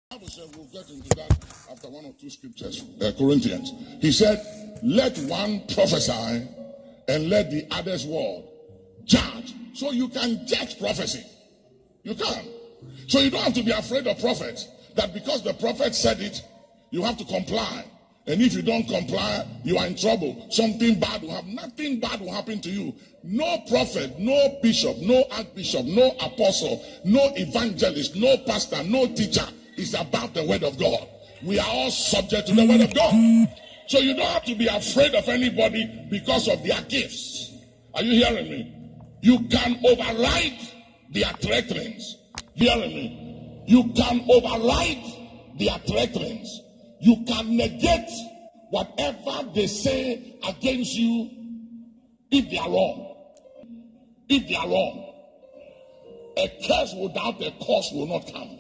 Bible said we'll get into that after one or two scriptures. Corinthians. He said, let one prophesy and let the others what? Judge. So you can judge prophecy. You can. So you don't have to be afraid of prophets. That because the prophet said it, you have to comply. And if you don't comply, you are in trouble. Something bad will happen. Nothing bad will happen to you. No prophet, no bishop, no archbishop, no apostle, no evangelist, no pastor, no teacher is about the word of God. We are all subject to the word of God. So you don't have to be afraid of anybody because of their gifts. Are you hearing me? You can override their threatenings. Hearing me? You can override their threatenings. You can negate whatever they say against you if they are wrong. If they are wrong. A curse without a cause will not come.